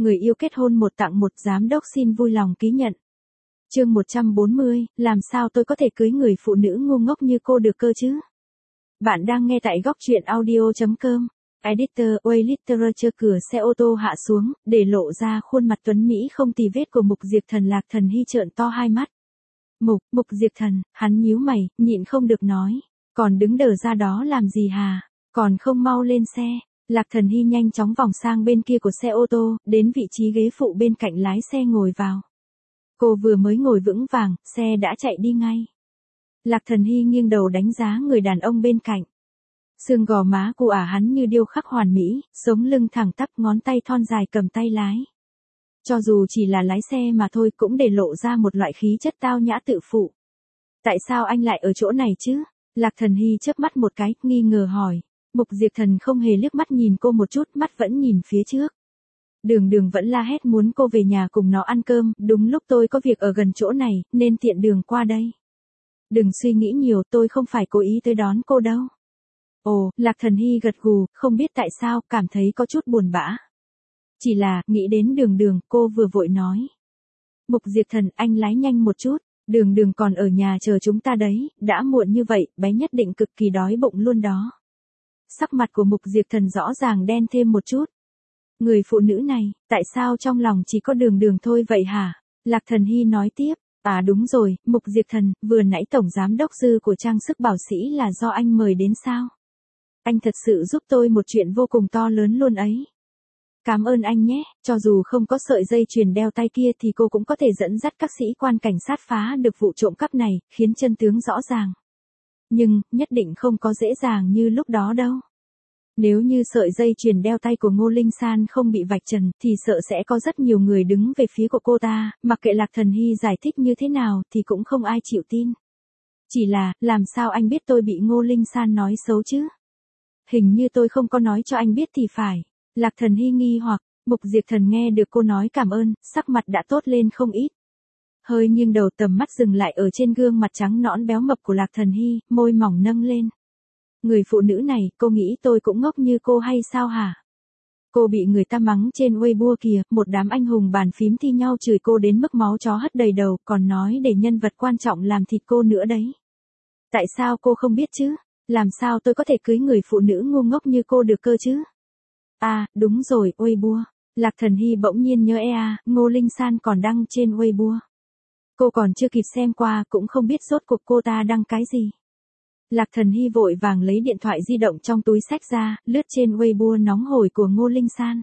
người yêu kết hôn một tặng một, giám đốc xin vui lòng ký nhận. Chương 140, làm sao tôi có thể cưới người phụ nữ ngu ngốc như cô được cơ chứ? Bạn đang nghe tại góc truyện audio.com. Editor Way Literature. Cửa xe ô tô hạ xuống, để lộ ra khuôn mặt tuấn Mỹ không tì vết của Mục Diệp Thần. Lạc Thần Hy trợn to hai mắt. Mục Diệp Thần, hắn nhíu mày, nhịn không được nói. Còn đứng đờ ra đó làm gì hả? Còn không mau lên xe. Lạc Thần Hy nhanh chóng vòng sang bên kia của xe ô tô, đến vị trí ghế phụ bên cạnh lái xe ngồi vào. Cô vừa mới ngồi vững vàng, xe đã chạy đi ngay. Lạc Thần Hy nghiêng đầu đánh giá người đàn ông bên cạnh. Xương gò má của hắn như điêu khắc hoàn mỹ, sống lưng thẳng tắp, ngón tay thon dài cầm tay lái. Cho dù chỉ là lái xe mà thôi cũng để lộ ra một loại khí chất tao nhã tự phụ. Tại sao anh lại ở chỗ này chứ? Lạc Thần Hy chớp mắt một cái, nghi ngờ hỏi. Mục Diệp Thần không hề liếc mắt nhìn cô một chút, mắt vẫn nhìn phía trước. Đường vẫn la hét muốn cô về nhà cùng nó ăn cơm, đúng lúc tôi có việc ở gần chỗ này, nên tiện đường qua đây. Đừng suy nghĩ nhiều, tôi không phải cố ý tới đón cô đâu. Ồ, Lạc Thần Hy gật gù, không biết tại sao, cảm thấy có chút buồn bã. Chỉ là, nghĩ đến đường, cô vừa vội nói. Mục Diệp Thần, anh lái nhanh một chút, đường còn ở nhà chờ chúng ta đấy, đã muộn như vậy, bé nhất định cực kỳ đói bụng luôn đó. Sắc mặt của Mục Diệp Thần rõ ràng đen thêm một chút. Người phụ nữ này, tại sao trong lòng chỉ có đường thôi vậy hả? Lạc Thần Hy nói tiếp. À đúng rồi, Mục Diệp Thần, vừa nãy tổng giám đốc dư của trang sức bảo sĩ là do anh mời đến sao? Anh thật sự giúp tôi một chuyện vô cùng to lớn luôn ấy. Cảm ơn anh nhé, cho dù không có sợi dây chuyền đeo tay kia thì cô cũng có thể dẫn dắt các sĩ quan cảnh sát phá được vụ trộm cắp này, khiến chân tướng rõ ràng. Nhưng, nhất định không có dễ dàng như lúc đó đâu. Nếu như sợi dây chuyền đeo tay của Ngô Linh San không bị vạch trần, thì sợ sẽ có rất nhiều người đứng về phía của cô ta, mặc kệ Lạc Thần Hy giải thích như thế nào thì cũng không ai chịu tin. Chỉ là, làm sao anh biết tôi bị Ngô Linh San nói xấu chứ? Hình như tôi không có nói cho anh biết thì phải. Lạc Thần Hy nghi hoặc, Mục Diệp Thần nghe được cô nói cảm ơn, sắc mặt đã tốt lên không ít. Hơi nghiêng đầu, tầm mắt dừng lại ở trên gương mặt trắng nõn béo mập của Lạc Thần Hy, môi mỏng nâng lên. Người phụ nữ này, cô nghĩ tôi cũng ngốc như cô hay sao hả? Cô bị người ta mắng trên Weibo kìa, một đám anh hùng bàn phím thi nhau chửi cô đến mức máu chó hất đầy đầu, còn nói để nhân vật quan trọng làm thịt cô nữa đấy. Tại sao cô không biết chứ? Làm sao tôi có thể cưới người phụ nữ ngu ngốc như cô được cơ chứ? À, đúng rồi, Weibo. Lạc Thần Hy bỗng nhiên nhớ Ngô Linh San còn đăng trên Weibo. Cô còn chưa kịp xem qua cũng không biết rốt cuộc cô ta đăng cái gì. Lạc Thần Hy vội vàng lấy điện thoại di động trong túi xách ra, lướt trên Weibo nóng hổi của Ngô Linh San.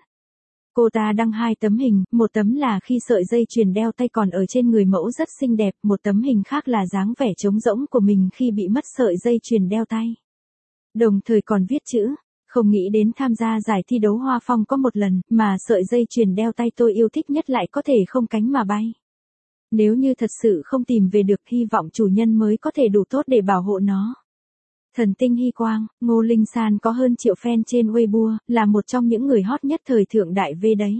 Cô ta đăng 2 tấm hình, một tấm là khi sợi dây chuyền đeo tay còn ở trên người mẫu rất xinh đẹp, một tấm hình khác là dáng vẻ trống rỗng của mình khi bị mất sợi dây chuyền đeo tay. Đồng thời còn viết chữ, không nghĩ đến tham gia giải thi đấu Hoa Phong có một lần, mà sợi dây chuyền đeo tay tôi yêu thích nhất lại có thể không cánh mà bay. Nếu như thật sự không tìm về được, hy vọng chủ nhân mới có thể đủ tốt để bảo hộ nó. Thần tinh Hy Quang, Ngô Linh San có hơn triệu fan trên Weibo, là một trong những người hot nhất thời thượng đại V đấy.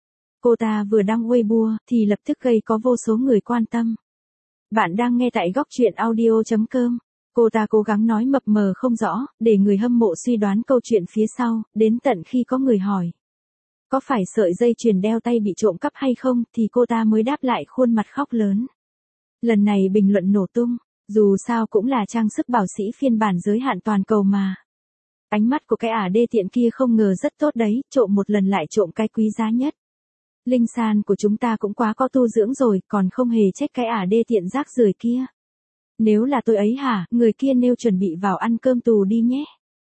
Cô ta vừa đăng Weibo, thì lập tức gây có vô số người quan tâm. Bạn đang nghe tại góc truyện audio.com. Cô ta cố gắng nói mập mờ không rõ, để người hâm mộ suy đoán câu chuyện phía sau, đến tận khi có người hỏi. Có phải sợi dây chuyền đeo tay bị trộm cắp hay không, thì cô ta mới đáp lại khuôn mặt khóc lớn. Lần này bình luận nổ tung. Dù sao cũng là trang sức bảo sĩ phiên bản giới hạn toàn cầu mà. Ánh mắt của cái đê tiện kia không ngờ rất tốt đấy, trộm một lần lại trộm cái quý giá nhất. Linh San của chúng ta cũng quá có tu dưỡng rồi, còn không hề trách cái đê tiện rác rưởi kia. Nếu là tôi ấy hả, người kia nêu chuẩn bị vào ăn cơm tù đi nhé.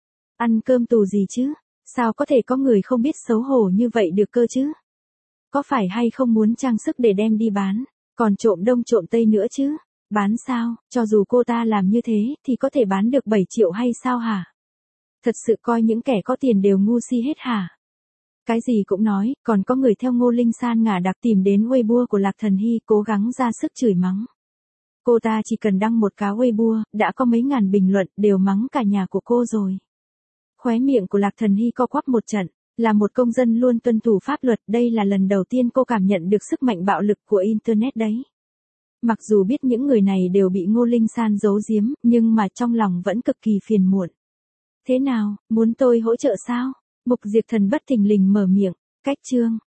Ăn cơm tù gì chứ? Sao có thể có người không biết xấu hổ như vậy được cơ chứ? Có phải hay không muốn trang sức để đem đi bán, còn trộm đông trộm tây nữa chứ? Bán sao, cho dù cô ta làm như thế, thì có thể bán được 7 triệu hay sao hả? Thật sự coi những kẻ có tiền đều ngu si hết hả? Cái gì cũng nói, còn có người theo Ngô Linh San ngả đặc tìm đến Weibo của Lạc Thần Hy cố gắng ra sức chửi mắng. Cô ta chỉ cần đăng một cái Weibo, đã có mấy ngàn bình luận, đều mắng cả nhà của cô rồi. Khóe miệng của Lạc Thần Hy co quắp một trận, là một công dân luôn tuân thủ pháp luật, đây là lần đầu tiên cô cảm nhận được sức mạnh bạo lực của Internet đấy. Mặc dù biết những người này đều bị Ngô Linh San giấu giếm, nhưng mà trong lòng vẫn cực kỳ phiền muộn. Thế nào, muốn tôi hỗ trợ sao? Mục Diệp Thần bất thình lình mở miệng, cách chương.